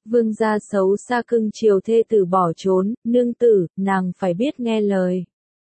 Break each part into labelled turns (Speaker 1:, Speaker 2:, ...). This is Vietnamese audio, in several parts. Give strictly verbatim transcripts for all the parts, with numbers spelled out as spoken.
Speaker 1: Vương gia xấu xa cưng chiều thê tử bỏ trốn, nương tử, nàng phải biết nghe lời.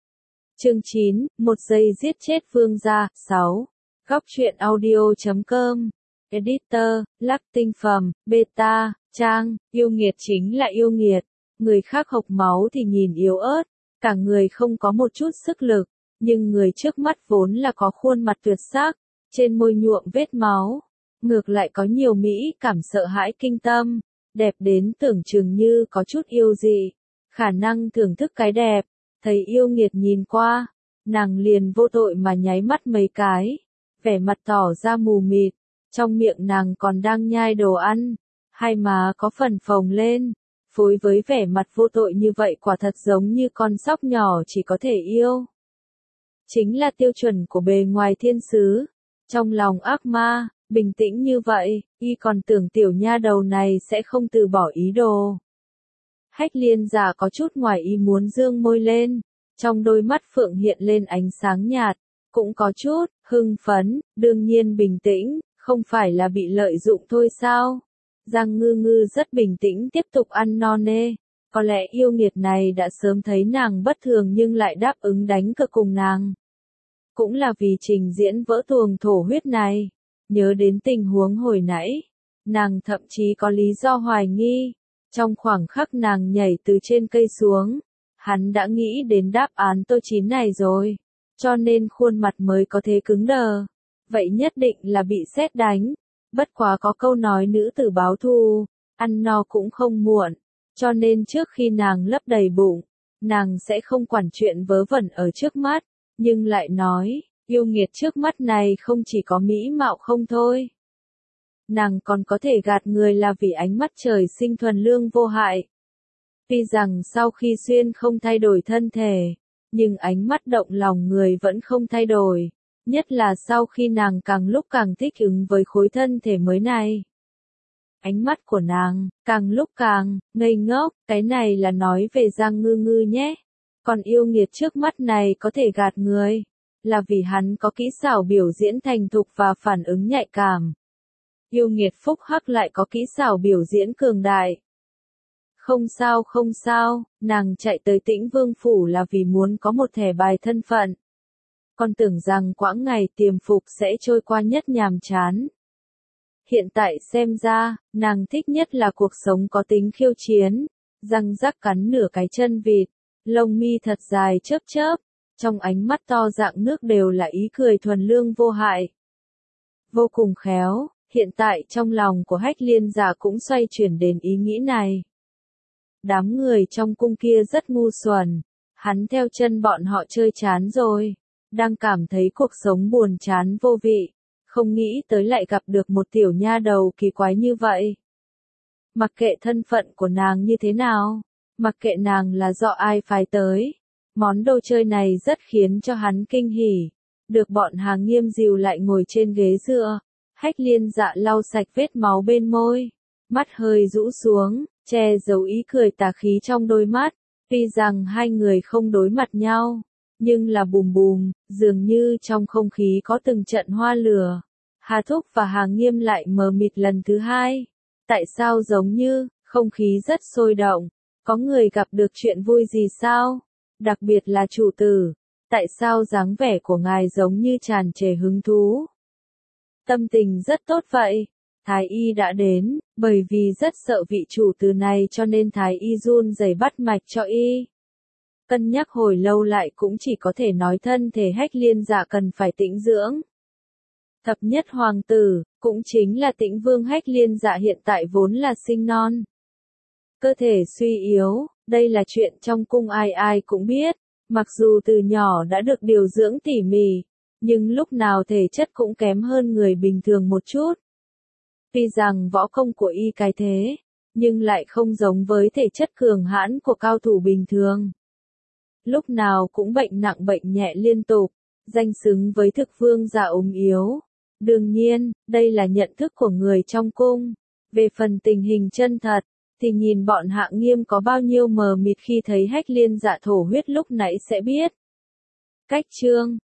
Speaker 1: Chương chín, một giây giết chết vương gia. Sáu. Góc truyện audio chấm com. Editor, Lắc Tinh Phẩm, Beta, Trang, yêu nghiệt chính là yêu nghiệt. Người khác hộc máu thì nhìn yếu ớt, cả người không có một chút sức lực, nhưng người trước mắt vốn là có khuôn mặt tuyệt sắc, trên môi nhuộm vết máu, ngược lại có nhiều mỹ cảm sợ hãi kinh tâm, đẹp đến tưởng chừng như có chút yêu dị, khả năng thưởng thức cái đẹp, thấy yêu nghiệt nhìn qua, nàng liền vô tội mà nháy mắt mấy cái, vẻ mặt tỏ ra mù mịt, trong miệng nàng còn đang nhai đồ ăn, hai má có phần phồng lên, phối với vẻ mặt vô tội như vậy quả thật giống như con sóc nhỏ chỉ có thể yêu. Chính là tiêu chuẩn của bề ngoài thiên sứ, trong lòng ác ma, bình tĩnh như vậy, y còn tưởng tiểu nha đầu này sẽ không từ bỏ ý đồ. Hách Liên giả có chút ngoài ý muốn dương môi lên, trong đôi mắt phượng hiện lên ánh sáng nhạt, cũng có chút hưng phấn, đương nhiên bình tĩnh, không phải là bị lợi dụng thôi sao? Giang Ngư Ngư rất bình tĩnh tiếp tục ăn no nê, có lẽ yêu nghiệt này đã sớm thấy nàng bất thường nhưng lại đáp ứng đánh cược cùng nàng. Cũng là vì trình diễn vỡ tuồng thổ huyết này, nhớ đến tình huống hồi nãy, nàng thậm chí có lý do hoài nghi, trong khoảng khắc nàng nhảy từ trên cây xuống, hắn đã nghĩ đến đáp án tô chín này rồi, cho nên khuôn mặt mới có thế cứng đờ, vậy nhất định là bị sét đánh. Bất quá có câu nói nữ tử báo thù, ăn no cũng không muộn, cho nên trước khi nàng lấp đầy bụng, nàng sẽ không quản chuyện vớ vẩn ở trước mắt, nhưng lại nói, yêu nghiệt trước mắt này không chỉ có mỹ mạo không thôi. Nàng còn có thể gạt người là vì ánh mắt trời sinh thuần lương vô hại. Tuy rằng sau khi xuyên không thay đổi thân thể, nhưng ánh mắt động lòng người vẫn không thay đổi. Nhất là sau khi nàng càng lúc càng thích ứng với khối thân thể mới này. Ánh mắt của nàng, càng lúc càng, ngây ngốc, cái này là nói về Giang Ngư Ngư nhé. Còn yêu nghiệt trước mắt này có thể gạt người, là vì hắn có kỹ xảo biểu diễn thành thục và phản ứng nhạy cảm. Yêu nghiệt phúc hắc lại có kỹ xảo biểu diễn cường đại. Không sao không sao, nàng chạy tới Tĩnh Vương Phủ là vì muốn có một thẻ bài thân phận. Còn tưởng rằng quãng ngày tiềm phục sẽ trôi qua nhất nhàm chán. Hiện tại xem ra, nàng thích nhất là cuộc sống có tính khiêu chiến, răng rắc cắn nửa cái chân vịt, lông mi thật dài chớp chớp, trong ánh mắt to dạng nước đều là ý cười thuần lương vô hại. Vô cùng khéo, hiện tại trong lòng của Hách Liên giả cũng xoay chuyển đến ý nghĩ này. Đám người trong cung kia rất ngu xuẩn, hắn theo chân bọn họ chơi chán rồi. Đang cảm thấy cuộc sống buồn chán vô vị, không nghĩ tới lại gặp được một tiểu nha đầu kỳ quái như vậy. Mặc kệ thân phận của nàng như thế nào, mặc kệ nàng là do ai phái tới, món đồ chơi này rất khiến cho hắn kinh hỉ. Được bọn Hàng Nghiêm dìu lại ngồi trên ghế dựa, Hách Liên dạ lau sạch vết máu bên môi, mắt hơi rũ xuống, che giấu ý cười tà khí trong đôi mắt, tuy rằng hai người không đối mặt nhau. Nhưng là bùm bùm, dường như trong không khí có từng trận hoa lửa. Hà Thúc và Hàng Nghiêm lại mờ mịt lần thứ hai. Tại sao giống như, không khí rất sôi động, có người gặp được chuyện vui gì sao? Đặc biệt là chủ tử, tại sao dáng vẻ của ngài giống như tràn trề hứng thú? Tâm tình rất tốt vậy. Thái y đã đến, bởi vì rất sợ vị chủ tử này cho nên Thái y run rẩy bắt mạch cho y. Cân nhắc hồi lâu lại cũng chỉ có thể nói thân thể Hách Liên dạ cần phải tĩnh dưỡng. Thập nhất hoàng tử, cũng chính là Tĩnh Vương Hách Liên dạ hiện tại vốn là sinh non. Cơ thể suy yếu, đây là chuyện trong cung ai ai cũng biết, mặc dù từ nhỏ đã được điều dưỡng tỉ mỉ, nhưng lúc nào thể chất cũng kém hơn người bình thường một chút. Tuy rằng võ công của y cái thế, nhưng lại không giống với thể chất cường hãn của cao thủ bình thường. Lúc nào cũng bệnh nặng bệnh nhẹ liên tục, danh xứng với thực vương giả ốm yếu. Đương nhiên, đây là nhận thức của người trong cung. Về phần tình hình chân thật, thì nhìn bọn Hạng Nghiêm có bao nhiêu mờ mịt khi thấy Hách Liên dạ thổ huyết lúc nãy sẽ biết. Cách chương